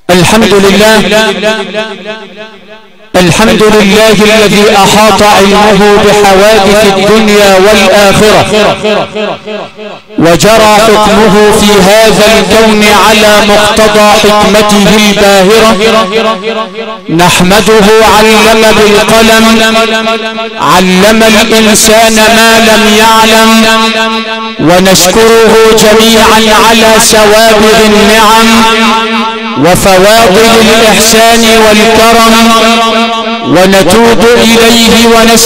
الحمد لله الحمد لله الذي أحاط علمه بحوادث الدنيا والآخرة وجرى حكمه في هذا الكون على مقتضى حكمته الباهرة. نحمده علم بالقلم، علم الإنسان ما لم يعلم، ونشكره جميعا على سوابغ النعم وفواضل الإحسان والكرم، ونتوب إليه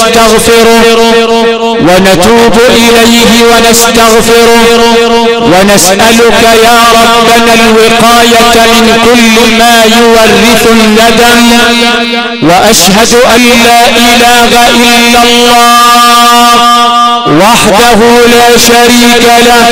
ونستغفره ونسألك يا ربنا الوقاية من كل ما يورث الندم. وأشهد أن لا إله إلا الله وحده لا شريك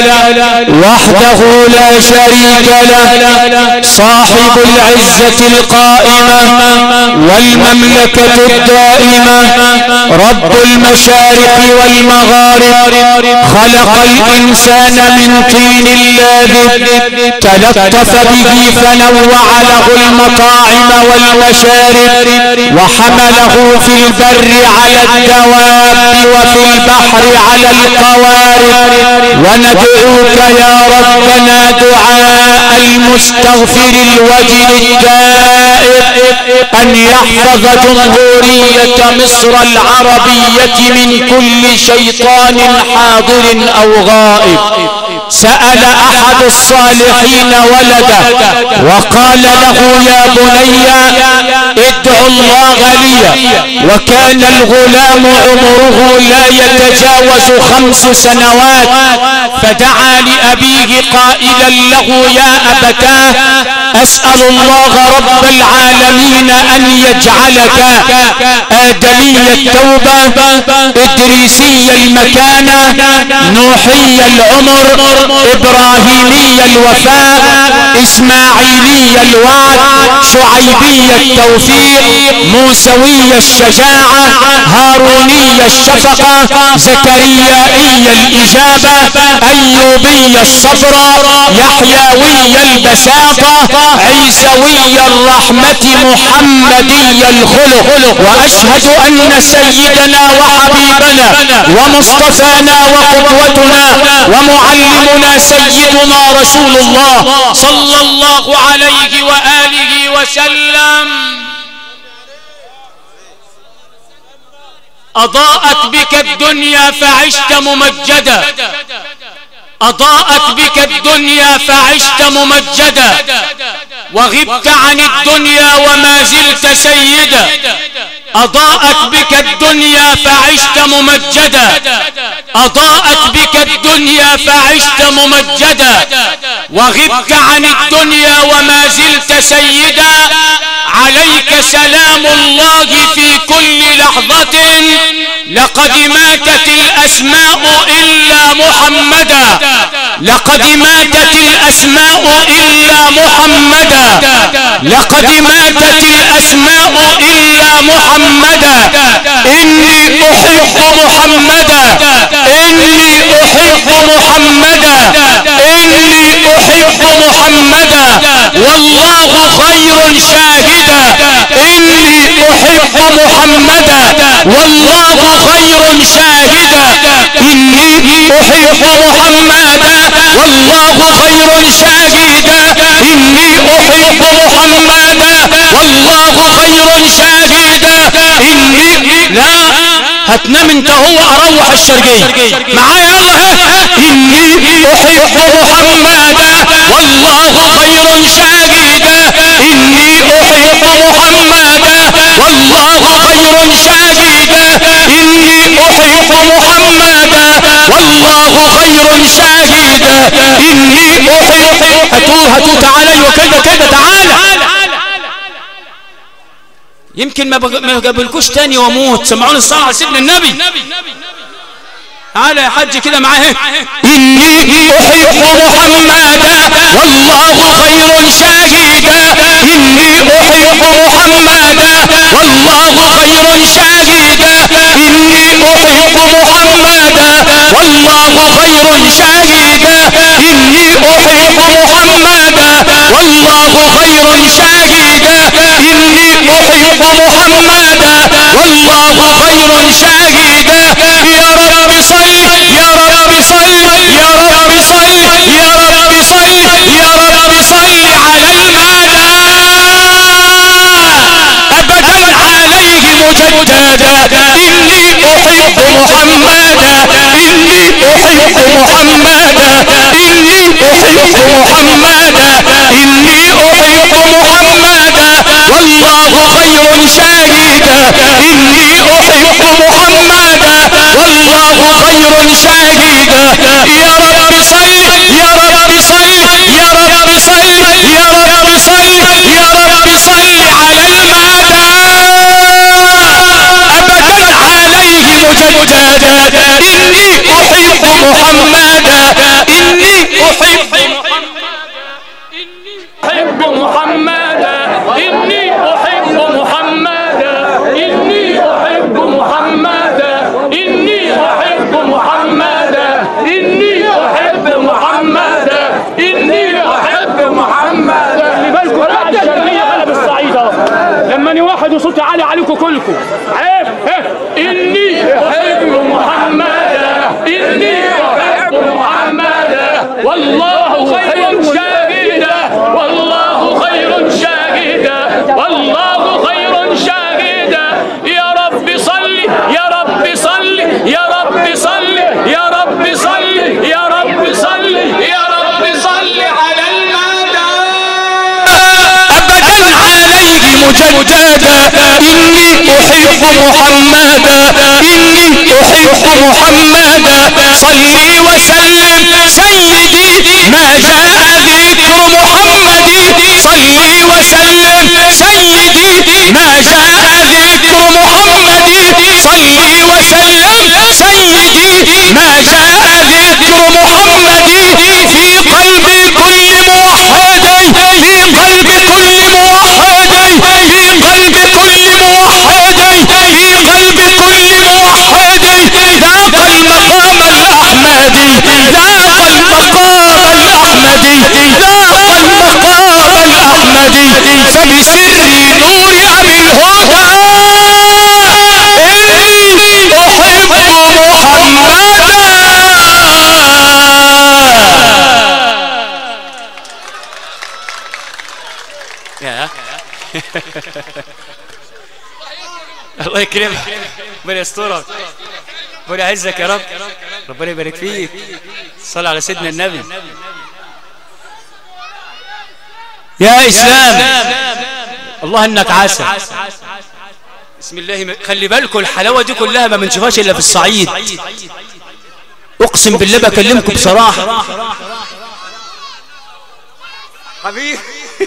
له صاحب العزة القائمة والمملكة الدائمة، رب المشارق والمغارب، خلق الإنسان من طين لاذب، تلطف به فنوع له المطاعم والمشارب، وحمله في البر على الدواب وفي البحر على القوارب. وندعوك يا ربنا دعاء المستغفر الوجه التائب أن يحفظ جمهورية مصر العربية من كل شيطان حاضر أو غائب. سأل أحد الصالحين ولده وقال له يا بني ادعو الله لي، وكان الغلام عمره لا يتجاوز 5 سنوات، فدعا لأبيه قائلا له يا أبتاه أسأل الله رب العالمين أن يجعلك آدمي التوبة، إدريسي المكانة، نوحي العمر، إبراهيمي الوفاء، إسماعيلي الوعد، شعيبي التوفيق، موسوي الشجاعة، هاروني الشفقة، زكريائي الإجابة، أيوبي الصبر، يحيوي البساطة، عيسوي الرحمة، محمدي الخلق. وأشهد أن سيدنا وحبيبنا ومصطفانا وقدوتنا ومعلمنا سيدنا رسول الله صلى الله عليه وآله وسلم أضاءت بك الدنيا فعشت ممجدا، أضاءت بك الدنيا فعشت ممجدا، وغبت عن الدنيا وما زلت سيدا. أضاءت بك الدنيا فعشت ممجدا، أضاءت بك الدنيا فعشت ممجدا، وغبت عن الدنيا وما زلت سيدا. عليك سلام الله في كل لحظة، لقد ماتت الأسماء إلا محمدا، لقد ماتت الأسماء إلا محمدا، لقد ماتت الأسماء إلا محمدا. إني أحب محمدا، إني أحب محمدا، إني أحب محمدا، والله خير شاهدا. إني أحب محمدا والله خير شاهدا، إني أحب محمدا والله خير شاهدا، إني أحب محمدا والله خير شاهدا. إني لا هتنام انت هو اروح الشرقية معايا يلا. إني أحب محمدا والله خير شاهدا، إني أحب محمدا والله خير شاهدا، إني أحب محمدا والله خير شاهدا، إني أحب. هاتوا تعالى وكذا كذا تعالى، يمكن ما قابلكوش تاني واموت. سمعوني الصلاة على سيدنا النبي. تعالى يا حج كده معاه. إني أحب محمدا والله خير شاهدا، إني أحب محمدا والله خير شاهدا، إني أحب محمدا والله خير شاهدا، إني أحب محمدا والله خير شاهدا. أحب محمدا والله خير شاهدا. يا رب صل يا رب صل يا رب صل يا رب صل يا رب صل على المدى أبدا عليه مجددا. إني أحب محمدا إني أحب محمدا إني أحب محمدا إني أحب محمدا والله خير شاهدا. إني أحب محمدا والله خير شاهدا. يا رب صل يا رب صل يا رب صل يا رب صل يا رب صل على المدى أبدا عليه مجددا. إني أحب محمدا إني أحب محمدا إني أحب محمدا إني أحب محمدا إني أحب محمدا إني أحب محمدا إني أحب محمدا. خلي بالكم الرعد الشرقية غلب الصعيد اهو. لما واحد وصوتي عالي عليكم كلكم عيب. إني أحب محمدا إني أحب محمدا والله خير شاهدا والله خير شاهدا والله خير شاهدا. يا رب صل يا رب صل يا رب صل يا رب صل يا رب صل يا رب صل على المدى أبدا عليه مجددا. إني أحب محمدا إني أحب محمدا. صلي وسلم سيدي ما جاء ذكر محمد. صلي وسلم سيدي ما جاء ذكر محمد. صلي وسلم سيدي ما جاء ذكر محمد. في قلب كل موحد في قلب كل موحد في قلب كل موحد في قلب كل موحد ذاق المقام الأحمدي ذاق المقام الأحمدي ذاق المقام الأحمدي. فبسر نور أبي الهدى إني أحب محمدا. يا الله يكرمك ربنا يسترك ربنا يعزك يا رب ربنا يبارك فيك. صل على سيدنا النبي. يا إسلام الله إنك عسل. بسم الله. خلي بالكم الحلاوة دي كلها ما بنشوفهاش إلا في الصعيد. أقسم بالله بكلمكم بصراحة حبيبي.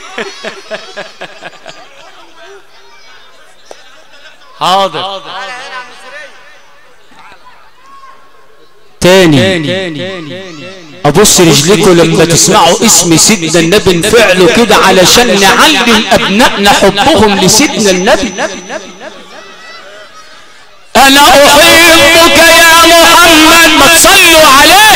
حاضر. تاني ابص رجلكم لما تسمعوا اسم سيدنا النبي انفعلوا كده علشان نعلم ابنائنا حبهم لسيدنا النبي. انا احبك يا محمد ما تصلوا عليه.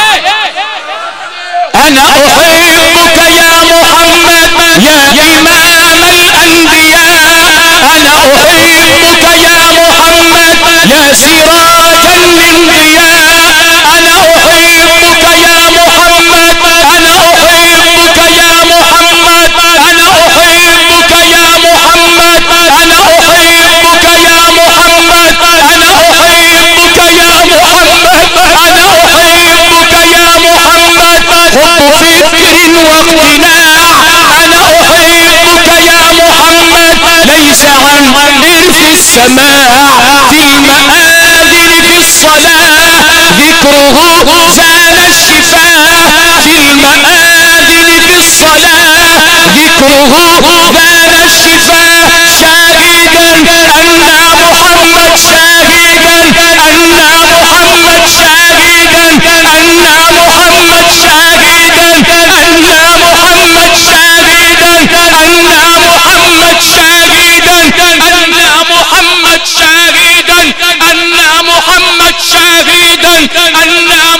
انا احبك يا محمد يا امام الانبياء. انا احبك يا محمد يا سراجا من ضياء. انا احبك يا محمد انا احبك يا محمد انا احبك يا محمد انا احبك يا محمد انا احبك يا محمد انا احبك يا محمد. حب فكر واقتناع. انا احبك يا محمد ليس عن إرث السماع. في المآذن في الصلاة ذكره زال الشفاء. في المآذن في الصلاة ذكره زال الشفاء. شاهدا أن محمد شاهدا أن محمد شاهدا أن محمد شاهدا أن محمد شاهدا أن محمد شاهدا أن محمد شاهدا أن محمد شاهدا أن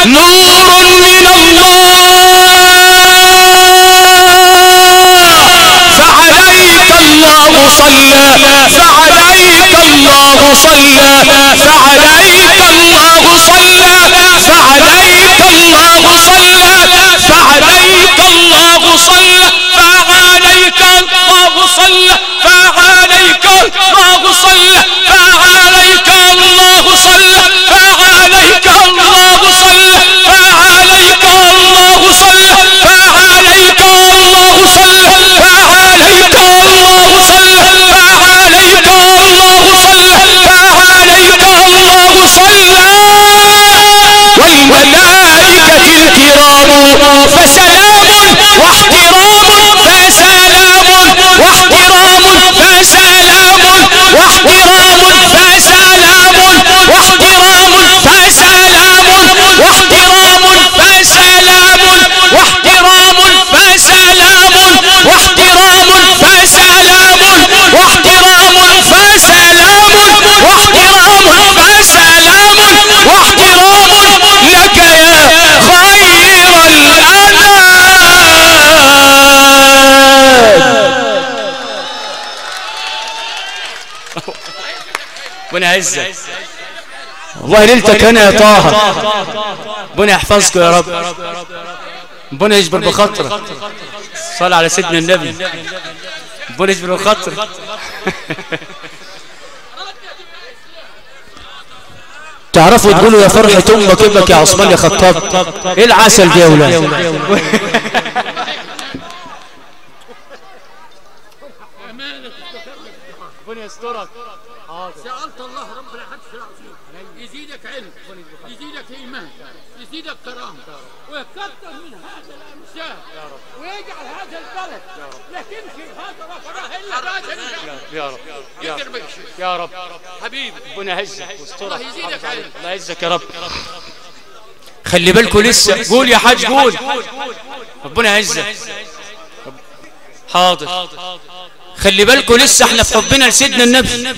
نور من فعليك الله صلى فعليك الله صلى فعليك الله صلى فعليك الله صلى فعليك الله صلى فعليك الله صلى فعليك الله صلى فعليك الله صلى فعليك الله صلى فعليك الله صلى فعليك الله صلى فعليك الله صلى فعليك الله صلى فعليك الله صلى والملائكة الكرام فسلام واحترام فسلام واحترام فسلام واحترام فسلام واحترام فسلام واحترام فسلام واحترام فسلام واحترام فسلام واحترام فسلام واحترام فسلام واحترام لك يا خير ربنا يعزك والله ليلتك انا يا طه ربنا يحفظكم يا رب ربنا يجبر بخاطرك صل على سيدنا النبي ربنا يجبر بخاطرك تعرفوا تقولوا يا فرحة امك ابنك يا عثمان يا خطاب ايه العسل دي يا ولاد ربنا يسترك سألت الله رب العرش العظيم يزيدك علم يزيدك ايمان يزيدك كرامه ويكثر من هذا الامثال ويجعل هذا البلد لا تمشي هذا رفراه الا يا رب يا رب حبيبي ربنا يعزك ويسترك الله يزيدك علم الله يعزك يا رب خلي بالكم لسه قول يا حاج قول ربنا يعزك حاضر خلي بالكم لسه احنا في حبنا لسيدنا النبي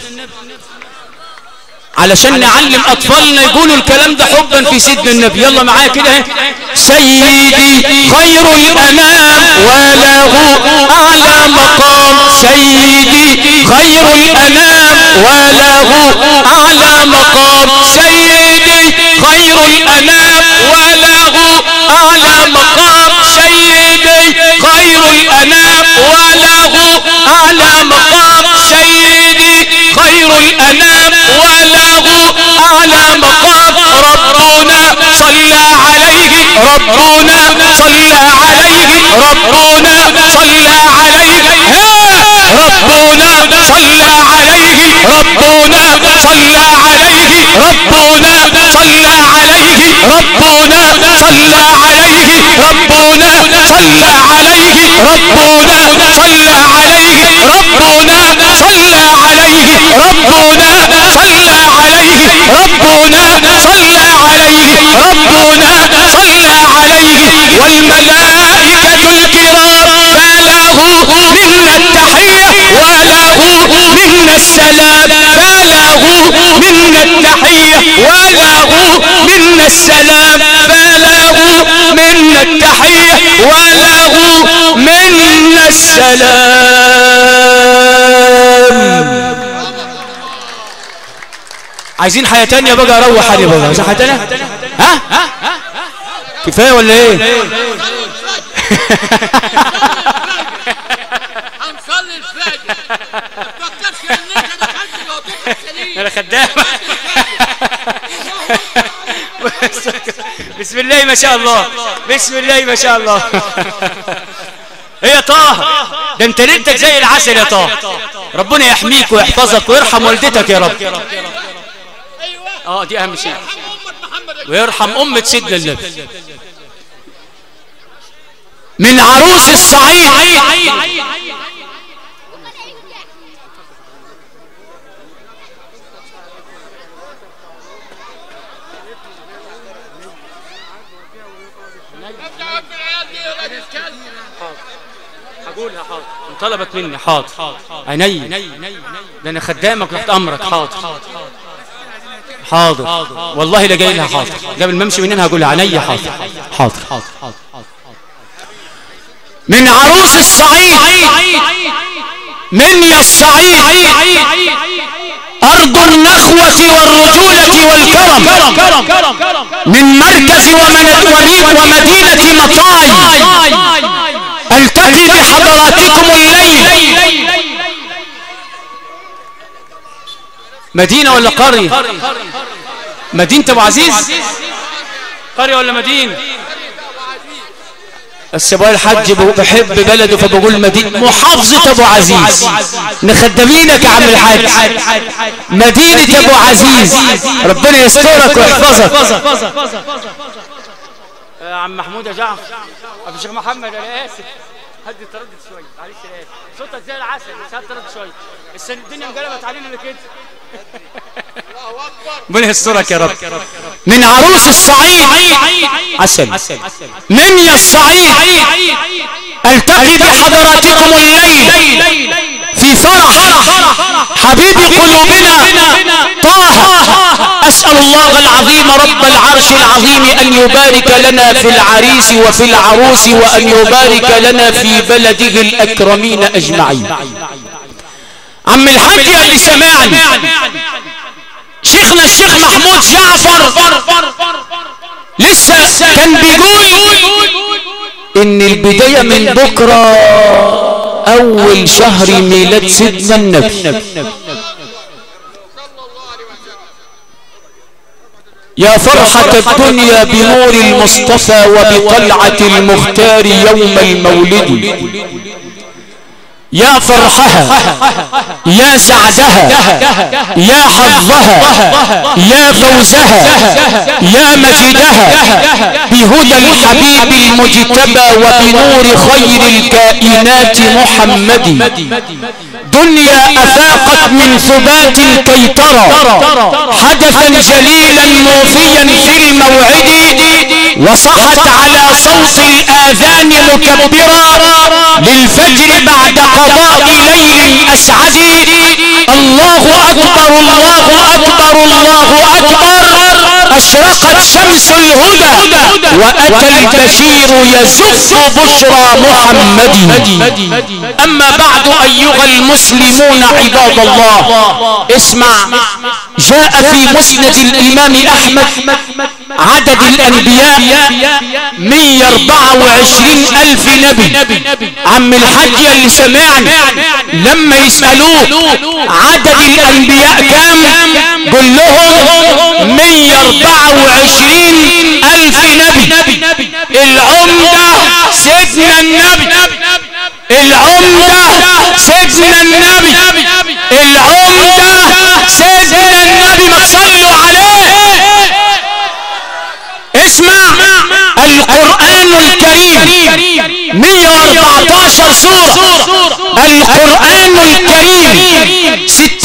علشان نعلم اطفالنا يقولوا الكلام ده حبا في سيدنا النبي يلا معايا كده سيدي خير الانام وله اعلى مقام سيدي خير الانام وله اعلى مقام سيدي خير الانام وله اعلى مقام سيدي خير الانام وله اعلى مقام سيدي خير الانام وله اعلى مقام ربنا صلى عليه ربنا صلى عليه ربنا صلى عليه ربنا صلى عليه ربنا صلى عليه ربنا صلى عليه ربنا صلى عليه ربنا صلى عليه ربنا صلى عليه ربنا صلى عليه ربنا صلى عليه ربنا صلى عليه ربنا صلى عليه والملائكة الكرام فله منا التحية وله منا السلام فله منا التحية وله منا السلام فله منا التحية وله منا السلام عايزين حياة تانية بقى اروح علي بقى عايزين حياة تانية ها كفاية ولا ايه هنصلي الفجر ما تفكرش انك دخلت الوظيفه السليمه انا خدام بسم الله ما شاء الله بسم الله ما شاء الله ايه يا طه ده انت ليلتك زي العسل يا طه ربنا يحميك ويحفظك ويرحم والدتك يا رب دي اهم شيء ويرحم امة سيدنا النبي من عروس الصعيد هقولها حاضر طلبت مني حاضر عيني ده انا خدامك تحت امرك حاضر حاضر والله لا جاي لها. حاضر قبل ما امشي من هنا هقولها عينيا. حاضر حاضر. من عروس الصعيد من الصعيد أرض النخوة والرجولة والكرم، من مركز ومدينة مطاي ألتقي بحضراتكم الليل. مدينة ولا قرية؟ مدينة أبو عزيز. قرية ولا مدينة؟ السبوع الحج بحب بلده فبقول مدينة. محافظة أبو عزيز، نخدمينك يا عم الحاج. مدينة أبو عزيز، ربنا يسترك ويحفظك. يا عم محمود يا جعفر، أبو الشيخ محمد أنا آسف، هدي التردد شوية معلش يا آسف، صوتك زي العسل بس هدي التردد شوية، الدنيا انقلبت علينا كده. ربنا يسترك يا رب. من عروس الصعيد عسل من الصعيد التقي بحضراتكم الليل في فرح حبيب قلوبنا طه. أسأل الله العظيم رب العرش العظيم أن يبارك لنا في العريس وفي العروس، وأن يبارك لنا في بلده الأكرمين أجمعين. عم الحاج يا اللي سمعني، شيخنا الشيخ محمود جعفر لسه كان بيقول ان البداية من بكرة اول شهر ميلاد سيدنا النبي. يا فرحة الدنيا بنور المصطفى وبطلعة المختار يوم المولد. يا فرحها يا سعدها يا حظها يا فوزها يا مجدها بهدى الحبيب المجتبى وبنور خير الكائنات محمد. دنيا أفاقت من ثبات كي ترى حدثا جليلا موفيا في الموعد، وصحت على صوت الآذان مكبرا للفجر بعد قضاء ليل أسعد. الله أكبر الله أكبر الله أكبر، أشرقت شمس الهدى وأتى البشير يزف بشرى محمد. أما بعد أيها المسلمون عباد الله، اسمع. جاء في مسند الإمام أحمد عدد الأنبياء 124,000 نبي. عم الحاج اللي سمعني لما يسألوه عدد الأنبياء كام قل لهم 124,000 نبي. العمدة سيدنا النبي، العمدة سيدنا النبي، العمدة سيدنا النبي، ما تصلوا عليه. اسمع، القرآن الكريم 114 سورة، القرآن الكريم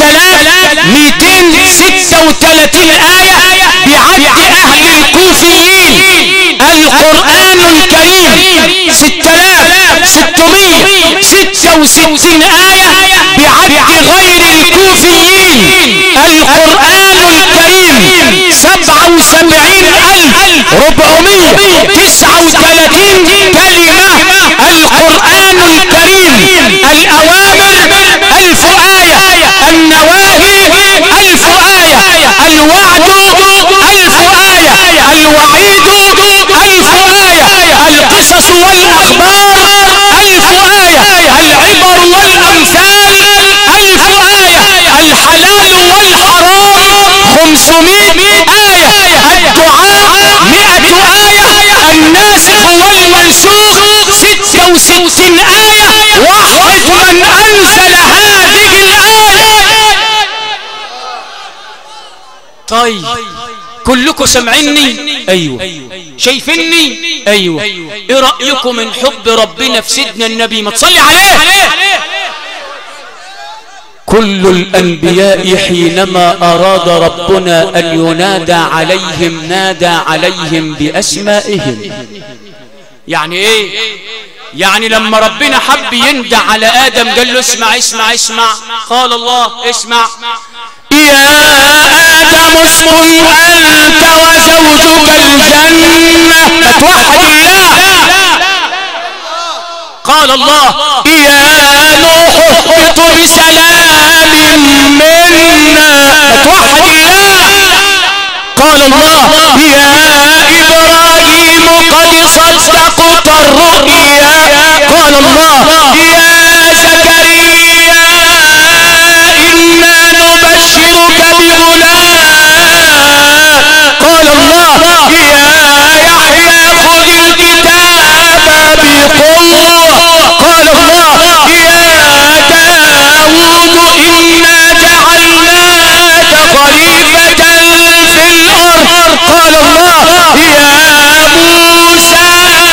6236 آية بعد أهل الكوفيين. القرآن الكريم 6666 آية بعد غير الكوفيين. القرآن الكريم 77,439 كلمة. القرآن الكريم الأوامر 1000 آية، النواهي 1000 آية، الوعد 1000 آية، الوعيد 1000 آية، القصص والأخبار 1000 آية، العبر والأمثال 1000 آية، الحلال والحرام 500 آية، الدعاء 100 آية، الناسخ والمنسوخ 66 آية. وحد من أنزل هذه الآية. طيب كلكم سمعني؟ ايوه. شايفيني؟ ايوه. ايه رأيكم من حب ربنا في سيدنا النبي؟ ما تصلي عليه. كل الأنبياء حينما أراد ربنا أن ينادى عليهم نادى عليهم بأسمائهم. يعني ايه؟ يعني لما ربنا حب يندى على آدم قال له اسمع اسمع اسمع، قال الله اسمع: يا آدم اسكن أنت وزوجك الجنة. فتوحد الله. قال الله يا نوح اهبط بسلام منا. فتوحد الله. قال الله يا إبراهيم قد صدقت الرؤيا. قال الله يا زكريا إنا نبشرك بغلام. قال الله يا يحيى خذ الكتاب بقوة. قال الله يا داود إنا جعلناك خليفة في الأرض. قال الله يا موسى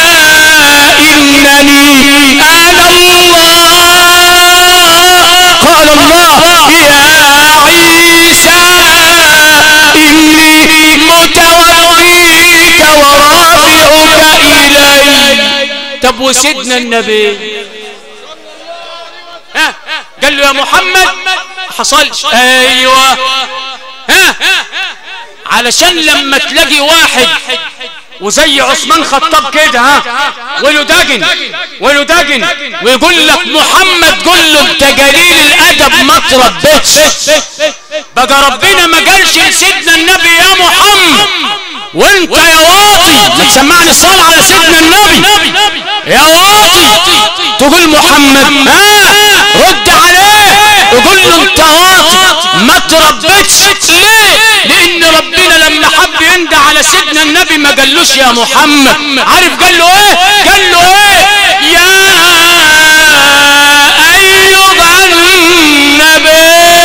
إنني أنا الله. قال الله يا عيسى إني متوفيك ورافعك إلي. طب وسيدنا النبي قال له يا محمد حصلش. ايوه علشان لما تلاقي واحد وزي عثمان خطاب كده وله داجن ويقول لك محمد قول له انت قليل الادب ما تربيتش. بقى ربنا ما قالش لسيدنا النبي يا محمد وانت يا واطي ما تسمعني الصلاة على سيدنا النبي يا واطي تقول محمد رد عليه وقول له انت واطي ما تربيتش. ليه؟ لان ربنا لما حب يندى على سيدنا النبي ما قالوش يا محمد. عارف قال له ايه؟ قال له ايه؟ يا ايها النبي.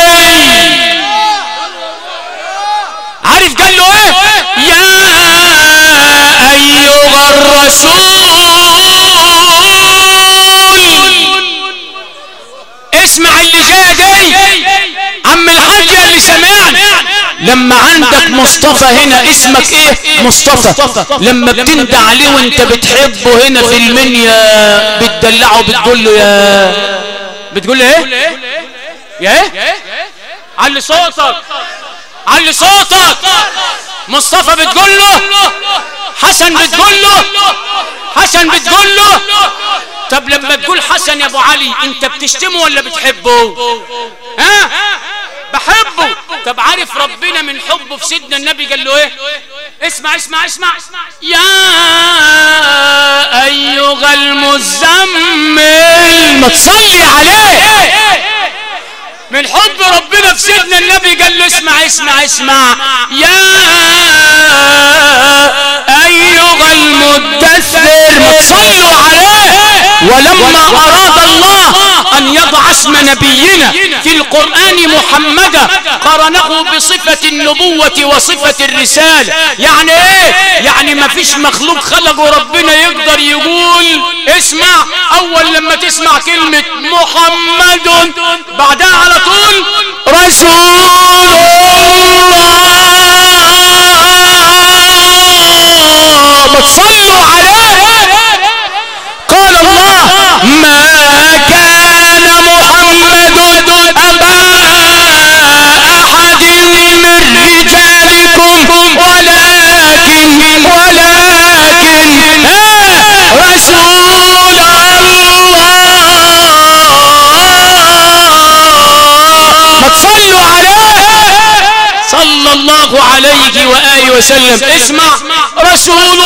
عارف قال له ايه؟ يا ايها الرسول. اسمع اللي جاي دي عم الحاج اللي سمعني. لما عندك مصطفى هنا اسمك ايه؟ مصطفى. لما بتندى عليه وانت بتحبه هنا في المنيا بتدلعه بتقول له بتقول له ايه؟ يا ايه؟ علي صوتك علي صوتك. مصطفى بتقول له، حسن بتقول له، حسن بتقول له. طب لما تقول حسن يا ابو علي انت بتشتمه ولا بتحبه؟ بحبه. طب عارف ربنا من حبه في سيدنا النبي قال له ايه؟ اسمع اسمع اسمع. يا ايها المزمل. ما تصلي عليه. من حب ربنا في سيدنا النبي قال له اسمع اسمع اسمع. يا ايها المدثر. ما تصلوا عليه. ولما اراد الله ان يضع اسم نبينا في القرآن محمدا قرنه بصفة النبوة وصفة الرسالة. يعني ايه؟ يعني ما فيش مخلوق خلقه ربنا يقدر يقول اسمع اول لما تسمع كلمة محمد بعدها على طول رسول الله. ما تصلوا عليه. قال الله ما كان محمد أبا أحد من رجالكم ولكن رسول الله. ما تصلوا عليه صلى الله عليه وآله وسلم. اسمع رسول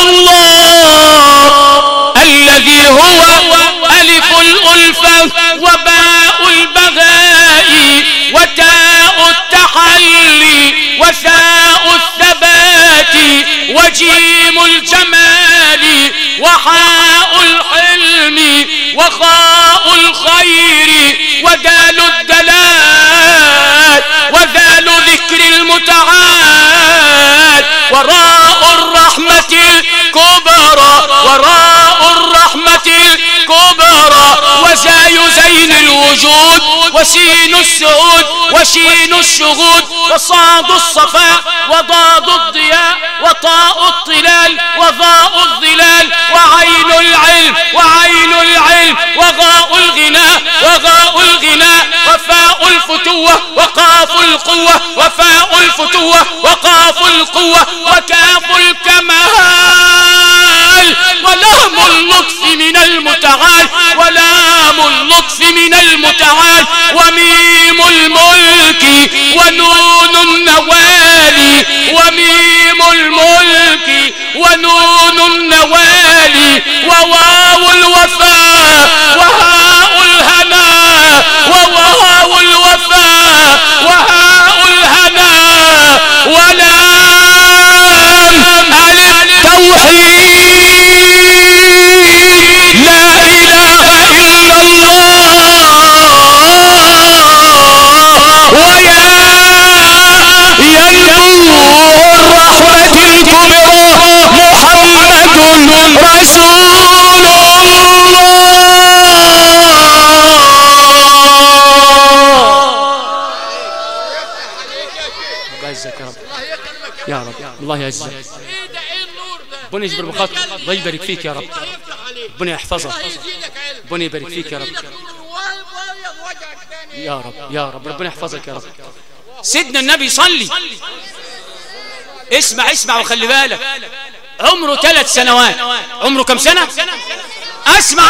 الله الذي هو ألف الألفة وباء البغاء وتاء التحلي وثاء الثبات وجيم الجمال وحاء الحلم وخاء الخير ودال الدلال وذال ذكر المتعال وراء الرحمة الكبرى وراء الرحمة الكبرى وزاي زين الوجود وسين السعود وشين الشهود وصاد الصفاء وضاد الضياء وطاء الطلال وضاء الظلال وعين العلم وعين العلم وغاء الغناء وغاء الغناء وفاء الفتوة الفتوة وقاف القوة وفاء الفتوة وقاف القوة وكاف الكمال ولام اللطف من المتعال ولام اللطف من المتعال وميم الملك ونون النوال وميم الملك ونون النوال وواو الوفاء وهاء الهنا وواو الوفاء وهاء الهنا ولام التوحيد لا إله إلا الله ويا ينبوع الرحمة الكبرى محمد رسول يا رب الله يعزك ربنا يجبر بخاطرك الله يبارك فيك يا رب ربنا يحفظك ربنا يبارك فيك يا رب يا رب يا رب ربنا يحفظك يا رب. سيدنا النبي صلي اسمع وخلي بالك عمره 3 سنوات. عمره كم سنة؟ اسمع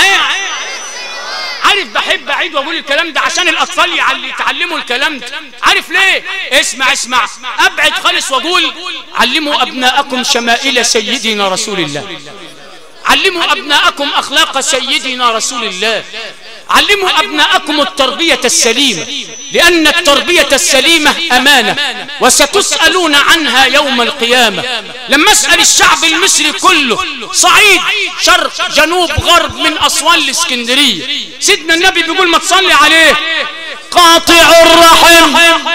عارف بحب اعيد واقول الكلام ده عشان الاطفال يتعلموا الكلام ده. عارف ليه؟ اسمع ابعد خالص واقول علموا ابناءكم شمائل سيدنا رسول الله، علموا ابناءكم اخلاق سيدنا رسول الله، علموا ابناءكم التربية السليمة، لان التربية السليمة امانة وستسألون عنها يوم القيامة. لما اسأل الشعب المصري كله صعيد شرق جنوب غرب من اسوان لاسكندرية، سيدنا النبي بيقول ما تصلي عليه قاطع الرحم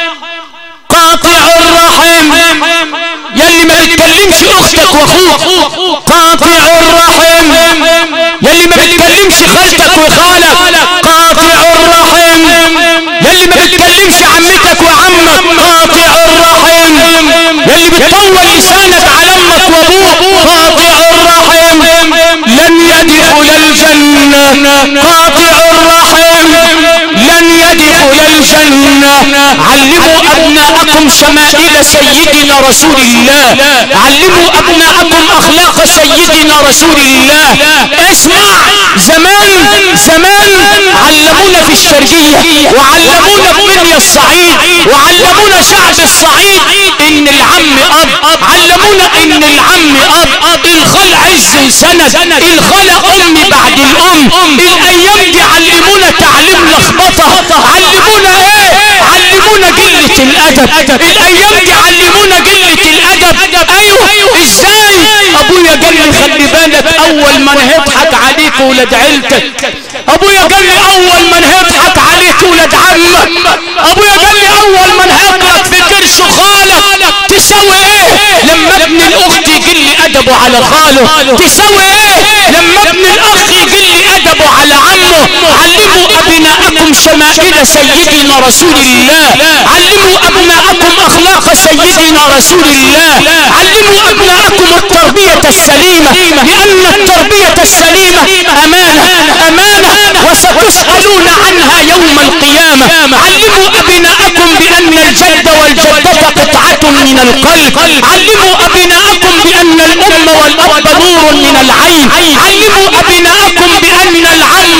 يلي ما بتكلمش اختك واخوك، قاطع الرحم يلي ما بتكلمش خالتك وخالك، قاطع الرحم يلي ما بتكلمش عمتك وعمك، قاطع الرحم يلي بتطول لسانك على امك وابوك، قاطع الرحم لن يدخل الجنة، قاطع الرحم لن يدخل الجنة. علموا ابناءكم شمائل سيدنا رسول الله، علموا ابناءكم اخلاق سيدنا رسول الله. اسمع، زمان علمونا في الشرقية وعلمونا في بنية الصعيد وعلمونا شعب الصعيد ان العم اب، علمونا ان العم اب، الخال عز سند، الخال ام بعد الام. الايام دي علمونا تعليم لخبطة، علمونا ايه؟ علمونا قلة الادب. الايام دي علمونا قلة الادب. ايوه ازاي؟ ابويا قال لي خلي بالك اول من هيضحك عليك ولد عيلتك، ابويا قال لي اول من هيضحك عليك ولد عمك، ابويا قال لي اول من هيضحك في كرش خالك. تسوي ايه لما ابن الاخت يقل ادبه على خاله؟ تسوي ايه لما ابن الاخ يقل ادبه على عمه؟ علموا ابناءكم شمائل سيدنا رسول الله، علموا ابناءكم اخلاق سيدنا رسول الله، علموا ابناءكم التربية السليمة، لان التربية السليمة امانة وستسألون عنها يوم القيامة. علموا ابناءكم بان الجد والجدة قطعة من القلب، علموا ابناءكم بان الام والاب نور من العين، علموا ابناءكم بان العم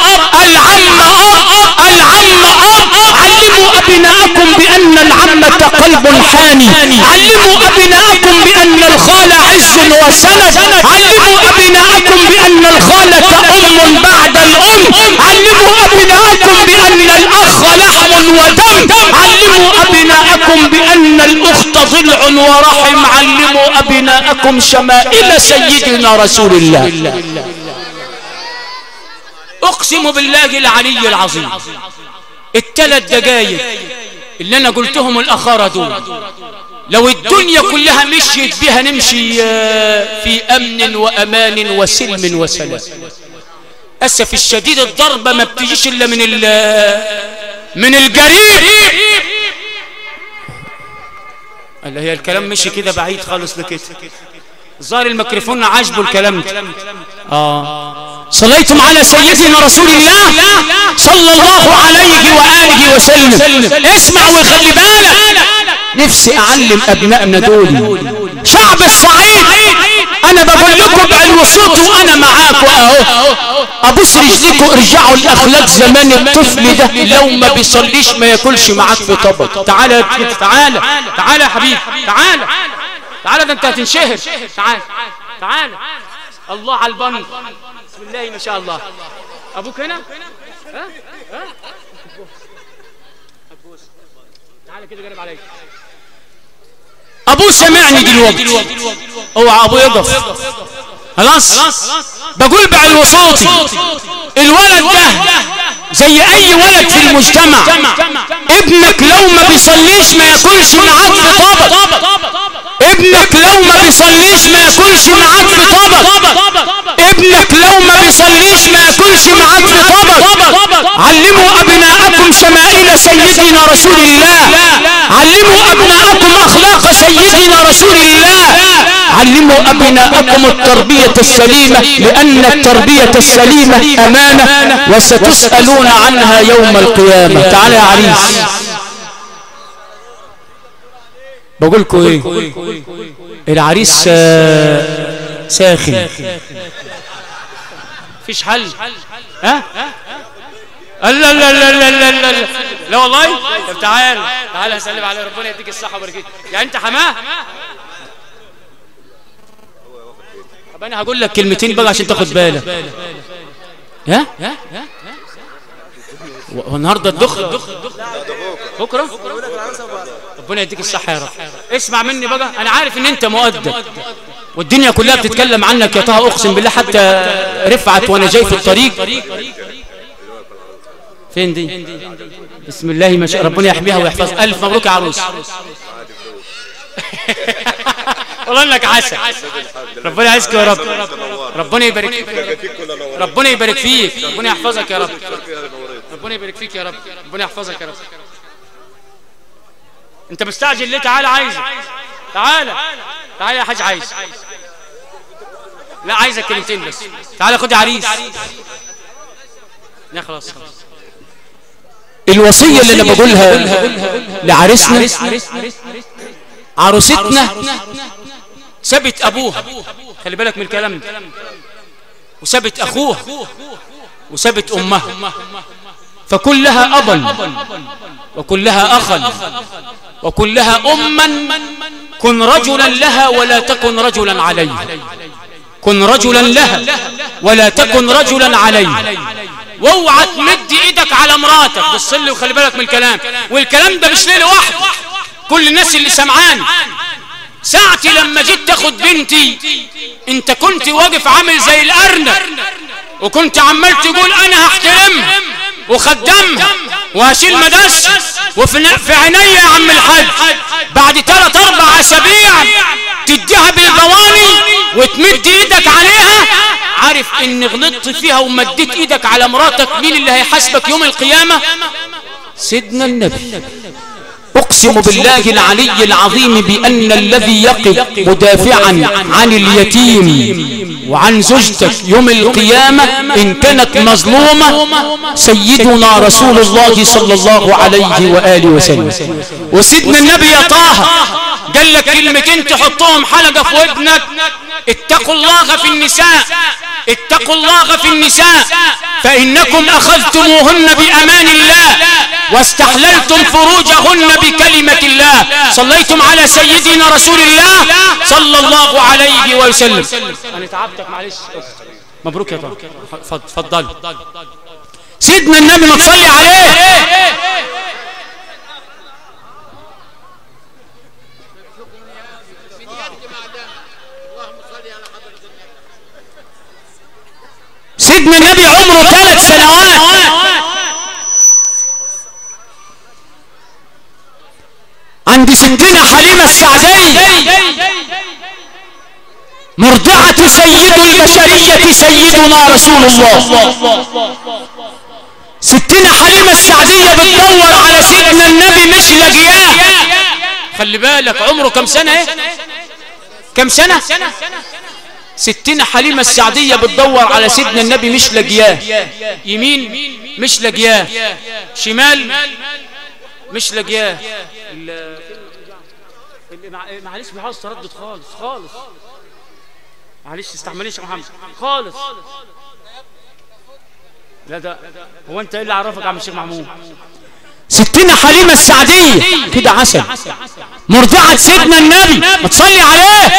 علموا ابناءكم بان العمة قلب حاني، علموا ابناءكم بان الخال عز وسند، علموا ابناءكم بان الخالة ام بعد الام، علموا ابناءكم بان الاخ لحم ودم، علموا ابناءكم بان الاخت ضلع ورحم، علموا ابناءكم شمائل سيدنا رسول الله. اقسم بالله العلي العظيم ال3 دقايق اللي انا قلتهم الاخارة دول لو الدنيا كلها مشيت بها نمشي في امن وامان وسلم وسلام. اسف الشديد الضربة ما بتجيش الا من القريب. اللي هي الكلام مشي كده بعيد خالص لكده، ظاهر الميكروفون عاجبه الكلام ده. صليتم على سيدنا رسول الله. صلى الله عليه وآله وسلم. اسمع وخلي بالك، نفسي اعلم ابنائنا دول شعب الصعيد. انا بقول لكم بعلو صوت وانا معاكم اهو، ابوس رجلكم ارجعوا الاخلاق زمان الطفل ده لو ما بيصليش ما ياكلش معاك في طبق. تعالى تعالى تعالى يا حبيبي، تعالى تعالى، ده انت هتنشهر. تعالى تعالى، الله على البنك، بسم الله ما شاء الله. ابوك هنا؟ ها ها، تعالى كده قرب عليك. ابوه سمعني دلوقتي، اوعى ابوه يقف. خلاص بقول بعلو صوتي، الولد ده زي اي ولد في المجتمع، ابنك لو ما بيصليش ما ياكلش معاك في طبق، ابنك لو ما بيصليش ما ياكلش معاك في طبق، ابنك لو ما بيصليش ما ياكلش معاك في طبق. علموا ابناءكم شمائل سيدنا رسول الله، علموا ابناءكم اخلاق سيدنا رسول الله، علموا ابناءكم التربية السليمة، لان التربية السليمة امانة وستسألون عنها يوم القيامة. تعالى يا عريس، بقولكوا ايه، العريس ساخن، مفيش حل. ها لا لا لا لا لا لا لا والله. طب تعال تعال اسلم عليه، ربنا يديك الصحه وبركاته. يعني انت حماه؟ طب انا هقول لك كلمتين بقى عشان تاخد بالك. ها والنهارده الدخله بكره، ربنا يديك الصحه يا رب. اسمع مني بقى، انا عارف ان انت مؤدب والدنيا كلها بتتكلم عنك يا طه، اقسم بالله حتى رفعت وانا جاي في الطريق. فين دي؟ بسم الله ما شاء، ربنا يحميها ويحفظها. الف مبروك يا عروس. والله انك عسل، ربنا يعزك يا رب، ربنا يبارك فيك، ربنا يبارك فيك، ربنا يحفظك يا رب، ربنا يبارك فيك يا رب، ربنا يحفظك يا رب. انت مستعجل ليه؟ تعالى عايزك، تعالى تعالى يا حاج، عايز لا عايزك كلمتين بس. تعالى خد يا عريس. لا خلاص خلاص. الوصية اللي انا بقولها لعريسنا، عروستنا سابت ابوها، خلي بالك من الكلام ده، وسابت اخوها وسابت امها، فكلها ابا وكلها اخا وكلها اما. كن رجلا لها ولا تكن رجلا عليه، كن رجلا لها ولا تكن رجلا عليه. واوعى تمد ايدك على مراتك بالصل، وخلي بالك من الكلام، والكلام ده مش ليه لوحده، كل الناس اللي سمعاني. ساعتي لما جيت تاخد بنتي انت كنت واقف عامل زي الارنب، وكنت عمال تقول انا هحترمها وخدمها وهشيل مدس وفي عينيا يا عم الحاج. بعد 3-4 اسابيع تديها بالبواني وتمد ايدك عليها. عارف ان غلطت فيها ومديت ايدك على مراتك، مين اللي هيحاسبك يوم القيامة؟ سيدنا النبي. اقسم بالله العلي العظيم بان الذي يقف مدافعا عن اليتيم وعن زوجتك يوم القيامة ان كانت مظلومة سيدنا رسول الله صلى الله عليه وآله وسلم. وسيدنا النبي يا طه قال لك كلمتين تحطهم حلقة في ودنك: اتقوا الله في النساء، اتقوا الله في النساء، فإنكم أخذتموهن بأمان الله واستحللتم فروجهن بكلمة الله. صليتم على سيدنا رسول الله صلى الله عليه وسلم. أنا تعبتك معلش، مبروك يا طه، اتفضل. سيدنا النبي ما تصلي عليه. سيدنا النبي عمره 3 سنوات عند ستنا حليمة السعدية مرضعة سيد البشرية سيدنا رسول الله. ستنا حليمة السعدية بتدور على سيدنا النبي مش لاقياه. خلي بالك عمره كم سنة؟ كم سنة؟ ستنا حليمة السعدية بتدور على سيدنا النبي مش لاقياه، يمين مش لاقياه، شمال مش لاقياه. معلش بيحاول تردد خالص معلش استحمليش يا محمد خالص. لا ده هو انت ايه اللي عرفك يا عم الشيخ محمود؟ ستنا حليمة السعدية كده عسل، مرضعة سيدنا النبي، ما تصلي عليه.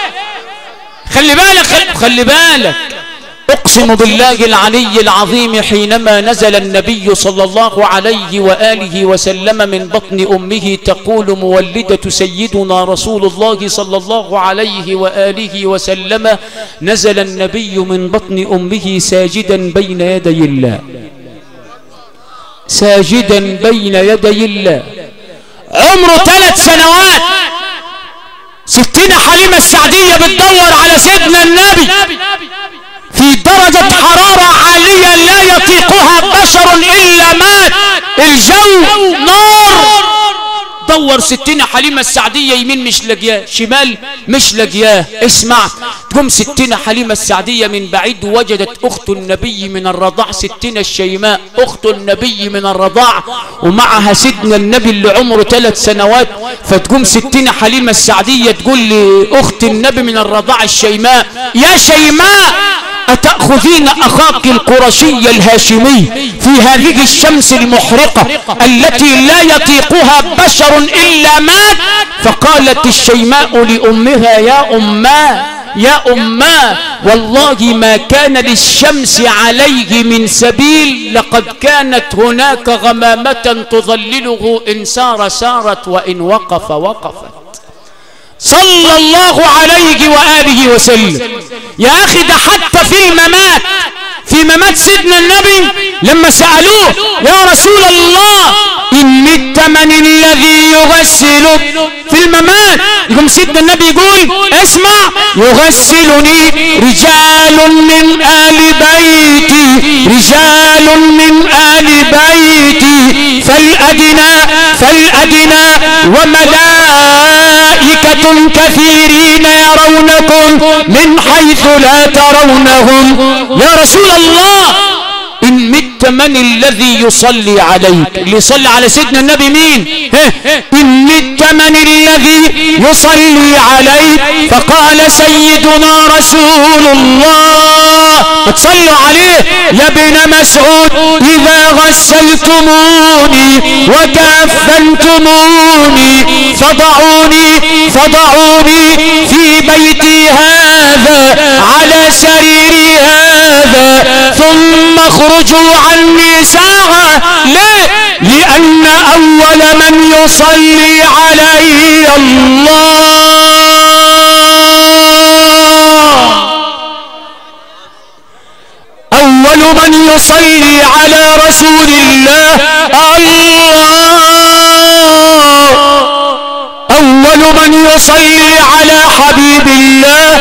خلي بالك اقسم بالله العلي العظيم حينما نزل النبي صلى الله عليه وآله وسلم من بطن أمه تقول مولدة سيدنا رسول الله صلى الله عليه وآله وسلم نزل النبي من بطن أمه ساجدا بين يدي الله، ساجدا بين يدي الله، عمره 3 سنوات. ستنا حليمة السعدية بتدور على سيدنا النبي في درجة حرارة عالية لا يطيقها بشر إلا مات، الجو نار. دور ستنا حليمة السعدية يمين مش لاقياه، شمال مش لاقياه. اسمع، تقوم ستنا حليمة السعدية من بعيد وجدت أخت النبي من الرضاع ستنا الشيماء، أخت النبي من الرضاع، ومعها سيدنا النبي اللي عمره 3 سنوات. فتقوم ستنا حليمة السعدية تقول لأخت النبي من الرضاع الشيماء: يا شيماء أتأخذين أخاك القرشي الهاشمي في هذه الشمس المحرقة التي لا يطيقها بشر إلا مات؟ فقالت الشيماء لأمها: يا أماه والله ما كان للشمس عليه من سبيل، لقد كانت هناك غمامة تظلله إن سارت وإن وقفت. صلى الله عليه وآله وسلم. يا أخي ده حتى في ممات سيدنا النبي لما سألوه: يا رسول الله إن مت من الذي يغسلك في الممات؟ يقوم سيدنا النبي يقول: اسمع، يغسلني رجال من آل بيتي، رجال من آل بيتي، فالأدنى وملائكة كثيرين يرونكم من حيث لا ترونهم. يا رسول الله إن مت من الذي يصلي عليك؟ اللي يصلي على سيدنا النبي مين؟ إن مت من الذي يصلي عليك؟ فقال سيدنا رسول الله: تصلوا عليه يا ابن مسعود، إذا غسلتموني وكفنتموني فضعوني في بيتي هذا على سريري هذا، ثم اخرجوا عني ساعة. ليه؟ لأن أول من يصلي علي الله، أول من يصلي على رسول الله أول من يصلي على حبيب الله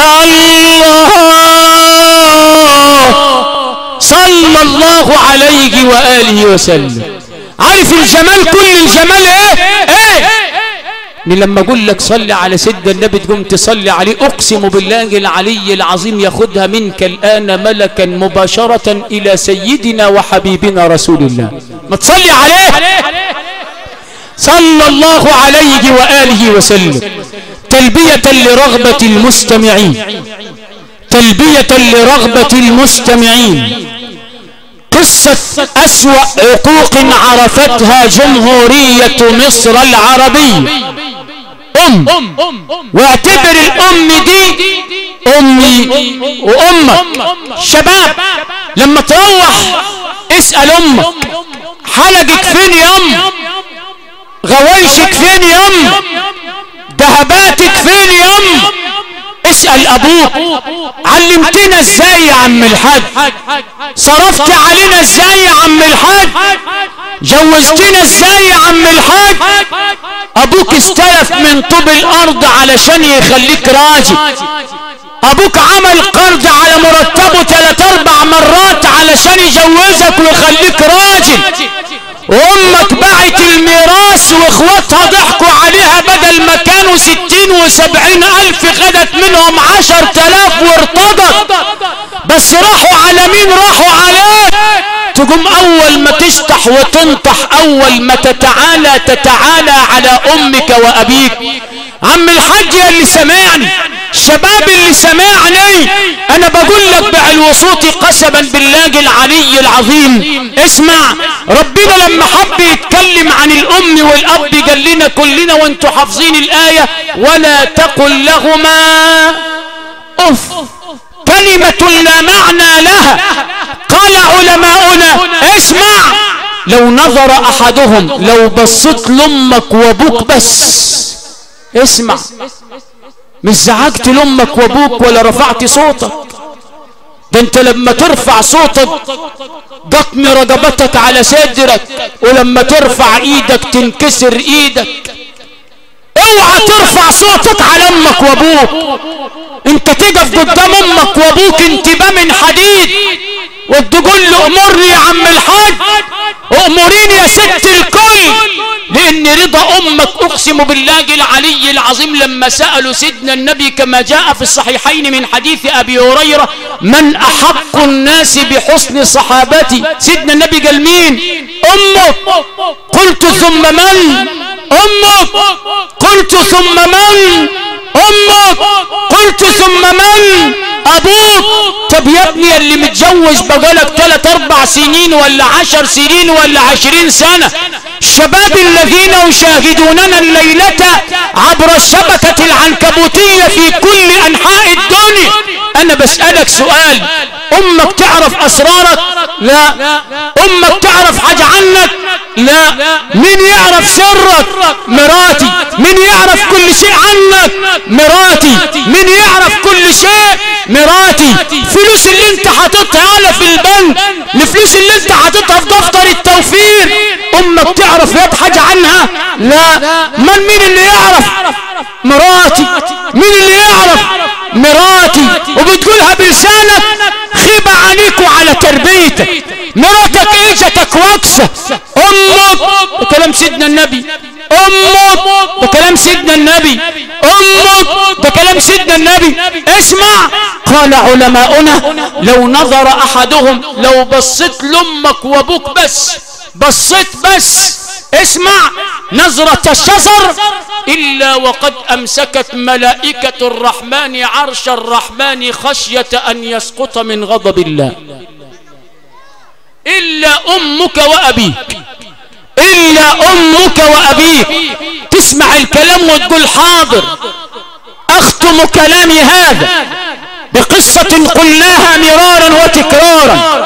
صلى الله عليه وآله وسلم. عارف الجمال؟ كل الجمال ايه؟ لما اقول لك صلي على سيدنا النبي تقوم تصلي عليه، اقسم بالله العلي العظيم ياخدها منك الآن ملكا مباشرة الى سيدنا وحبيبنا رسول الله. ما تصلي عليه صلى الله عليه وآله وسلم. تلبية لرغبة المستمعين، قصة أسوأ عقوق عرفتها جمهورية مصر العربية. واعتبر الأم دي أمي وأمك. شباب لما تروح اسأل أمك: حلقك فين يا أم؟ غوايشك فين يا أم؟ ذهباتك فين يا أم؟ اسأل أبوك: علمتنا ازاي يا عم الحاج؟ صرفت علينا ازاي يا عم الحاج؟ جوزتنا ازاي يا عم الحاج؟ أبوك استلف من طوب الأرض علشان يخليك راجل. أبوك عمل قرض على مرتبه 3-4 مرات علشان يجوزك ويخليك راجل. وامك باعت الميراث واخواتها ضحكوا عليها، بدل ما كانوا 60 و70 الف خدت منهم 10,000 وارتضت، بس راحوا على مين؟ راحوا عليك. تقوم اول ما تشطح وتنطح، اول ما تتعالى على امك وابيك. عم الحاج اللي سمعني، شباب اللي سمعني، انا بقول لك بعلو صوتي قسما بالله العلي العظيم، اسمع. ربنا لما حب يتكلم عن الام والاب قال لنا كلنا وانتوا حافظين الايه: ولا تقل لهما اف، كلمة لا معنى لها. قال علماؤنا اسمع: لو نظر احدهم، لو بصيت لامك وابوك بس، اسمع، مش زعجت لامك وابوك ولا رفعت صوتك، ده انت لما ترفع صوتك ضم رقبتك على صدرك، ولما ترفع ايدك تنكسر ايدك. اوعى ترفع صوتك على امك وابوك. انت تقف قدام امك وابوك انتباه من حديد وتقول له: امرني يا عم الحاج، امريني يا ست الكل. لان رضا امك، اقسم بالله العلي العظيم، لما سألوا سيدنا النبي كما جاء في الصحيحين من حديث ابي هريرة: من احق الناس بحسن صحابتي؟ سيدنا النبي قال: مين؟ امك. قلت: ثم من؟ امك. قلت: ثم من؟ امك. قلت: ثم من؟ ابوك. طب يا ابني اللي متجوز بقالك 3-4 سنين ولا 10 سنين ولا 20 سنة، الشباب الذين يشاهدوننا الليلة عبر الشبكة العنكبوتية في كل انحاء الدنيا، انا بسألك سؤال: امك تعرف اسرارك؟ لا. امك تعرف حاجة عنك؟ لا. مين يعرف سرك؟ مراتي. مين يعرف كل شيء عنك؟ مراتي. مين يعرف كل شيء؟ مراتي. فلوس اللي انت حاططها في البنك، الفلوس اللي انت حاططها في دفتر التوفير، امك تعرف يد حاجة عنها؟ لا. من مين اللي يعرف؟ مراتي. مين اللي يعرف؟ مراتي. وبتقولها بلسانك: خيب عليك وعلى تربيتك، مراتك اجتك وكسة. امك، بكلام سيدنا النبي. امك، بكلام سيدنا النبي. امك، بكلام سيدنا النبي. اسمع. قال علماؤنا: لو نظر احدهم، لو بصيت لامك وابوك بس، بصيت بس، اسمع، نظرة الشزر، إلا وقد أمسكت ملائكة الرحمن عرش الرحمن خشية أن يسقط من غضب الله. إلا أمك وأبيك، إلا أمك وأبيك. تسمع الكلام وتقول: حاضر. أختم كلامي هذا بقصة قلناها مرارا وتكرارا.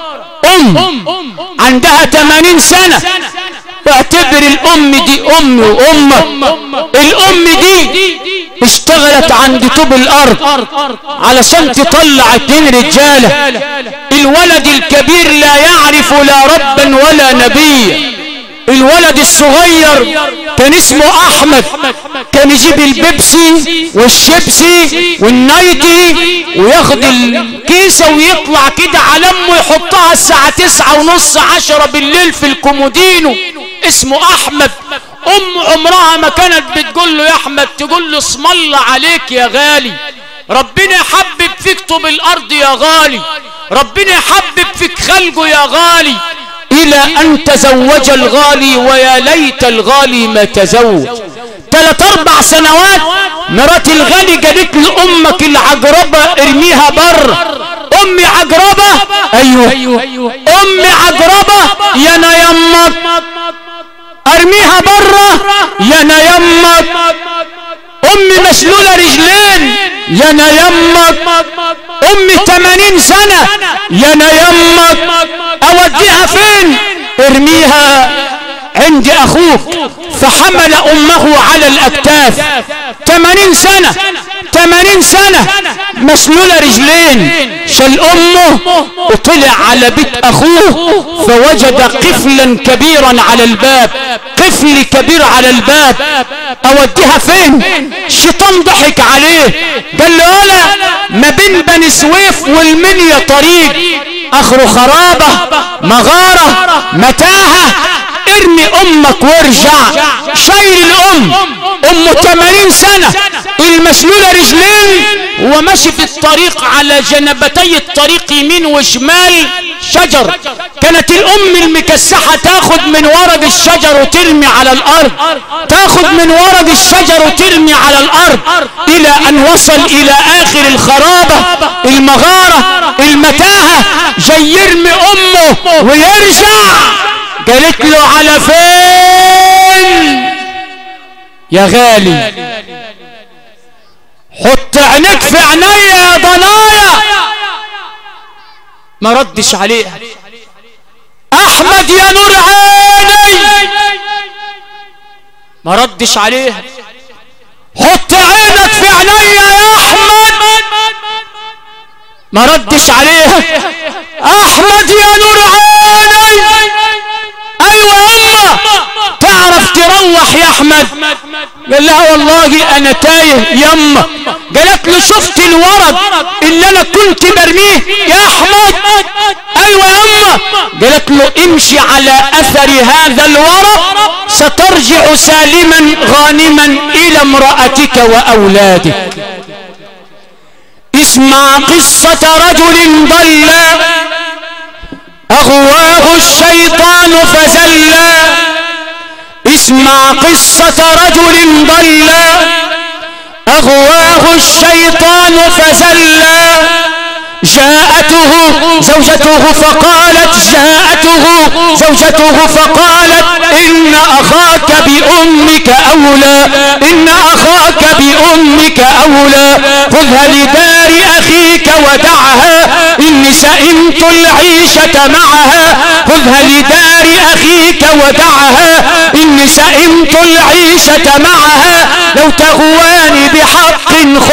عندها 80 سنة، واعتبر الام دي امي وامك. الام دي اشتغلت عند طوب الارض علشان تطلع 2 رجالة. الولد الكبير لا يعرف لا ربا ولا نبيا. الولد الصغير كان اسمه احمد، كان يجيب البيبسي والشيبسي والنايتي وياخد الكيسة ويطلع كده على امه يحطها الساعة 9:30 10 بالليل في الكومودينو. اسمه احمد. ام عمرها ما كانت بتقول له يا احمد، تقول له: اسم الله عليك يا غالي، ربنا يحبب فيك طوب الارض يا غالي، ربنا يحبب فيك خلقه يا غالي. الى ان تزوج الغالي، ويا ليت الغالي ما تزوج. 3-4 سنوات مرات الغالي قالت لامك العقربة: ارميها بره. امي عقربة؟ ايوه. امي عقربة؟ يا انا يمك. ارميها بره؟ يا انا يمك. امي مشلولة رجلين؟ يا انا يمك. امي 80 سنة؟ يا انا يمك. اوديها فين؟ ارميها عند اخوك. فحمل امه على الاكتاف. 80 سنة، 80 سنة مسلولة رجلين. شال امه وطلع على بيت اخوه، فوجد قفلا كبيرا على الباب. قفل كبير على الباب. اوديها فين؟ الشيطان ضحك عليه، قال له: ولا ما بين بني سويف والمنيا طريق، اخره خرابة، مغارة، متاهة. ارمي امك وارجع. شايل الام، امه 80 سنة المسلولة رجلين، وماشي في الطريق على جنبتي الطريق يمين وشمال شجر. كانت الام المكسحة تاخد من ورق الشجر وترمي على الارض، تاخد من ورق الشجر وترمي على الارض، الى ان وصل الى اخر الخرابة المغارة المتاهة. جاي يرمي امه ويرجع. قالت له على فين يا غالي؟ حط عينيك في عينيا يا ضنايا. ما ردش عليها. احمد يا نور عيني، ما ردش عليها. حط عينك في عينيا يا احمد، ما ردش عليها. احمد يا نور عيني، ايوه يما تعرف تروح يا احمد؟ قال لها والله انا تايه يما. قالت له شفت الورد اللي انا كنت برميه يا احمد؟ ايوه يما. قالت له امشي على اثر هذا الورد سترجع سالما غانما الى امرأتك واولادك. اسمع قصة رجل ضل اغواه الشيطان فزلا. اسمع قصة رجل ضل اغواه الشيطان فزلا. جاءته زوجته فقالت إن أخاك بأمك أولى، إن أخاك بأمك أولى، خذها لدار أخيك ودعها إني سئمت العيشة معها، خذها لدار أخيك ودعها إني سئمت العيشة معها، لو تغواني بحق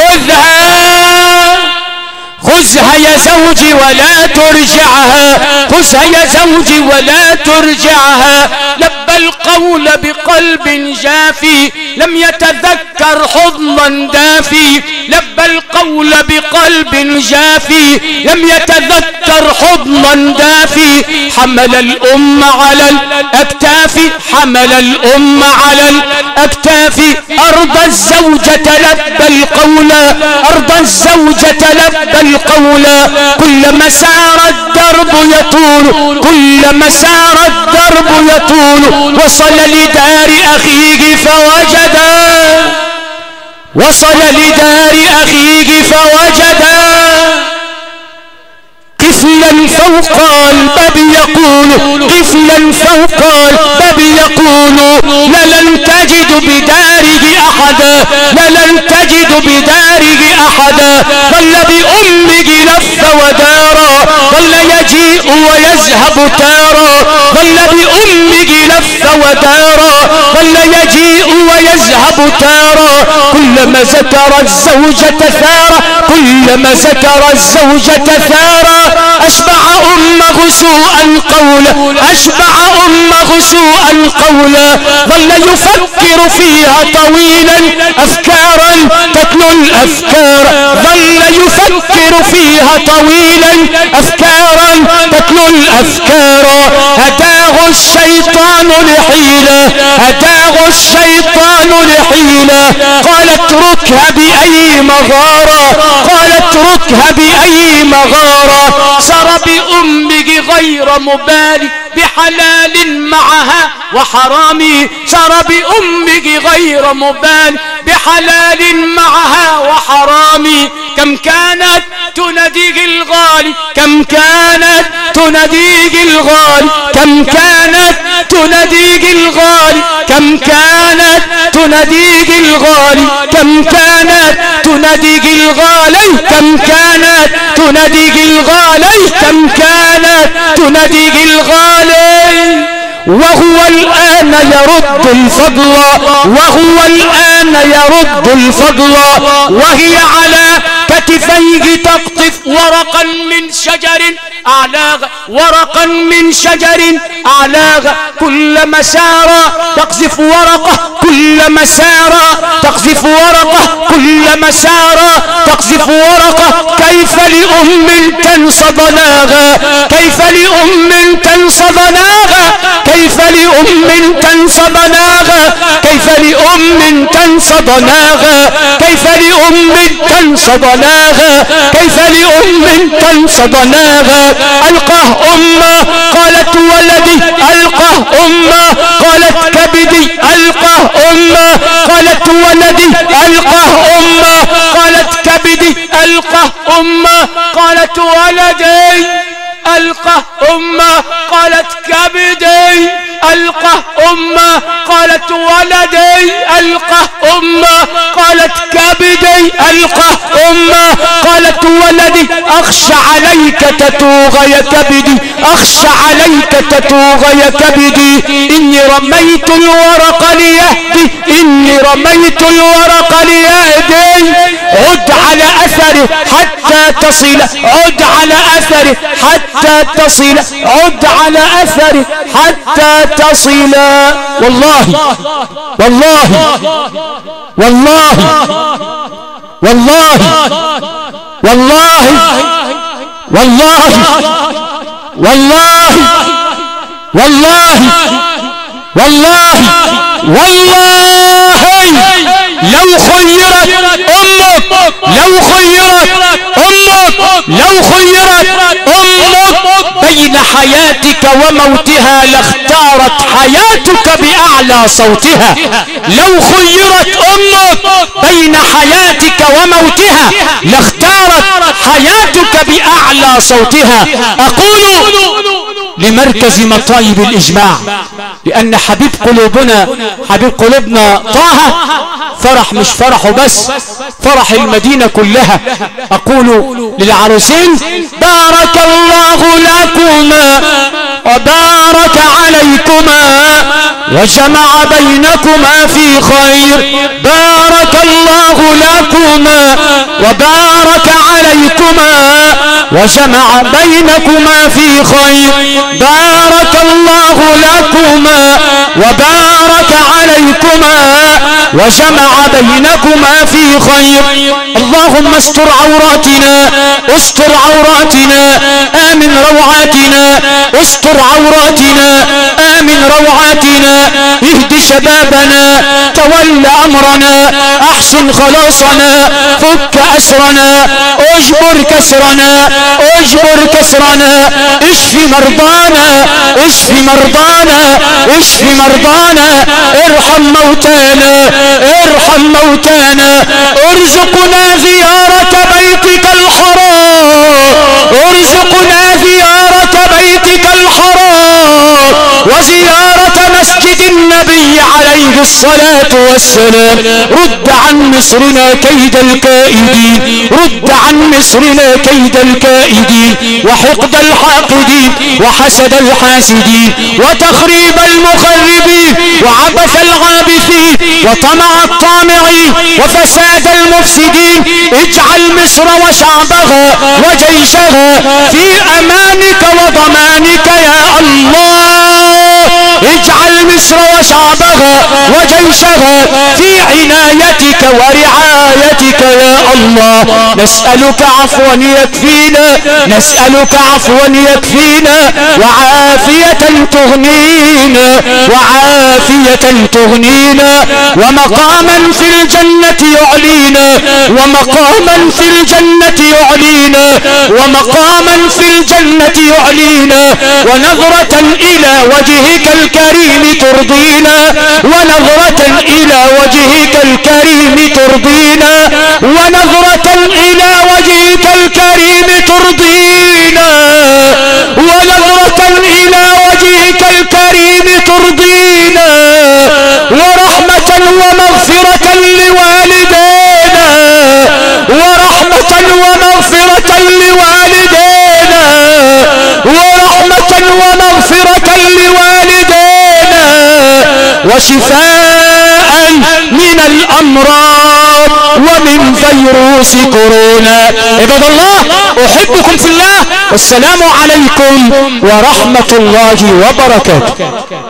خذها يا زوجي ولا ترجعها، خذها يا زوجي ولا ترجعها. لبى القول بقلب جافي لم يتذكر حضنا دافي، لبى القول بقلب جافي لم يتذكر حضنا دافي. حمل الأم على الأكتاف، حمل الأم على الأكتاف. أرضى الزوجة لبى القول، أرضى الزوجة لبى القول. كلما سار الدرب يطول، كلما سار الدرب يطول. وصل لدار أخيه فوجدا، وصل لدار أخيه فوجدا قفلا فوق الباب يقول، قفلا فوق الباب يقول لن تجد بداره أحدا، لن تجد بداره أحدا. ظل بأمه لف ودارا، ظل يجيء ويذهب تارا، ظل بأمه لف ودارا، ظل يجيء ويذهب تارا. كلما ذكر الزوجة ثارا، كلما ذكر الزوجة ثارا. أشبع أمه سوءا قولا، أشبع أمه سوءا قولا. ظل يفكر فيها طويلا أفكارا تتلو الأفكار، ظل يفكر فيها طويلا أفكارا تتلو الأفكار. هداه الشيطان لحيلة، هداه الشيطان لحيلة. قال اتركها بأي مغارة، قال اتركها بأي مغارة. سر بأمه غير مبالي بحلال معها وحرام، سر بأمه غير مبالي بحلال معها وحرام. كم كانت تناديه الغالي، كم كانت تناديه الغالي، كم كانت تناديه الغالي، كم كانت تناديه الغالي، كم كانت تناديه الغالي، كم كانت تناديه الغالي، كم كانت تناديه الغالي. وهو الآن يرد الفضل، وهو الآن يرد الفضل. وهي على كتفيه تقطف ورقا من شجر أعلاغ، ورقا من شجر أعلاغ. كلما سار تقذف ورقة، كلما سار تقذف ورقة، كلما سار تقذف ورقة. كيف لأم تنصى ضناغا، كيف لأم تنصى ضناغا، كيف كيف لأم تنسى ضناها كيف لأم تنسى ضناها كيف لأم تنسى ضناها كيف لأم تنسى ضناها ألقاه أمه قالت ولدي ألقاه أمه قالت كبدي ألقاه أمه قالت ولدي ألقاه أمه قالت كبدي ألقاه أمه قالت ولدي ألقاه أمه قالت كبدي ألقاه أمه قالت ولدي ألقاه أمه قالت كبدي ألقاه أمه قالت ولدي أخشى عليك تتوغ يا كبدي أخشى عليك تتوغ يا كبدي إني رميت الورق ليهدي إني رميت الورق ليهدي عد على أثره حتى تصل عد على أثره حتى تصل عد على أثره حتى تصل والله والله والله والله والله والله والله والله والله والله لو خيرت أمك لو خيرت أمك لو خيرت أمك بين حياتك وموتها لاختارت حياتك بأعلى صوتها لو خيرت أمك بين حياتك وموتها لاختارت حياتك بأعلى صوتها. أقول لمركز مطايب الإجماع لأن حبيب قلوبنا طه فرح مش فرحه بس فرح المدينة كلها. أقول للعروسين بارك الله لكما وبارك عليكما وجمع بينكما في خير بارك الله لكما وبارك عليكما وجمع بينكما في خير بارك الله لكما وبارك عليكما وجمع بينكما في خير. اللهم استر عوراتنا استر عوراتنا آمن روعاتنا استر عوراتنا آمن روعاتنا اهد شبابنا تول أمرنا أحسن خلاصنا فك أسرنا اجبر كسرنا اجبر كسرنا اشف مرضانا اشف مرضانا اشف مرضانا ارحم موتانا ارحم موتانا ارزقنا زيارة بيتك الحرام ارزقنا زيارة بيتك الحرام وزيارة مسجد النبي عليه الصلاة والسلام. رد عن مصرنا كيد الكائدين رد عن مصرنا كيد الكائدين وحقد الحاقدين وحسد الحاسدين وتخريب المخربين وعبث العابثين وطمع الطامعين وفساد المفسدين. اجعل مصر وشعبها وجيشها في أمانك وضمانك يا الله اجعل مصر وشعبها وجيشها في عنايتك ورعايتك يا الله. نسألك عفوا يكفينا نسألك عفوا يكفينا وعافية تغنينا وعافية تغنينا ومقاما في الجنة يعلينا ومقاما في الجنة يعلينا ومقاما في الجنة يعلينا ونظرة إلى وجهك الكريم ترضينا ونظرة إلى وجهك الكريم ترضينا ونظرة إلى وجهك الكريم ترضينا ونظرة إلى وجهك الكريم ترضينا ورحمة ومغفرة لوالدينا ورحمة ومغفرة لوالدينا ورحمة ومغفرة لوالدينا وشفاء من الأمراض ومن فيروس كورونا. عباد الله أحبكم في الله والسلام عليكم ورحمة الله وبركاته.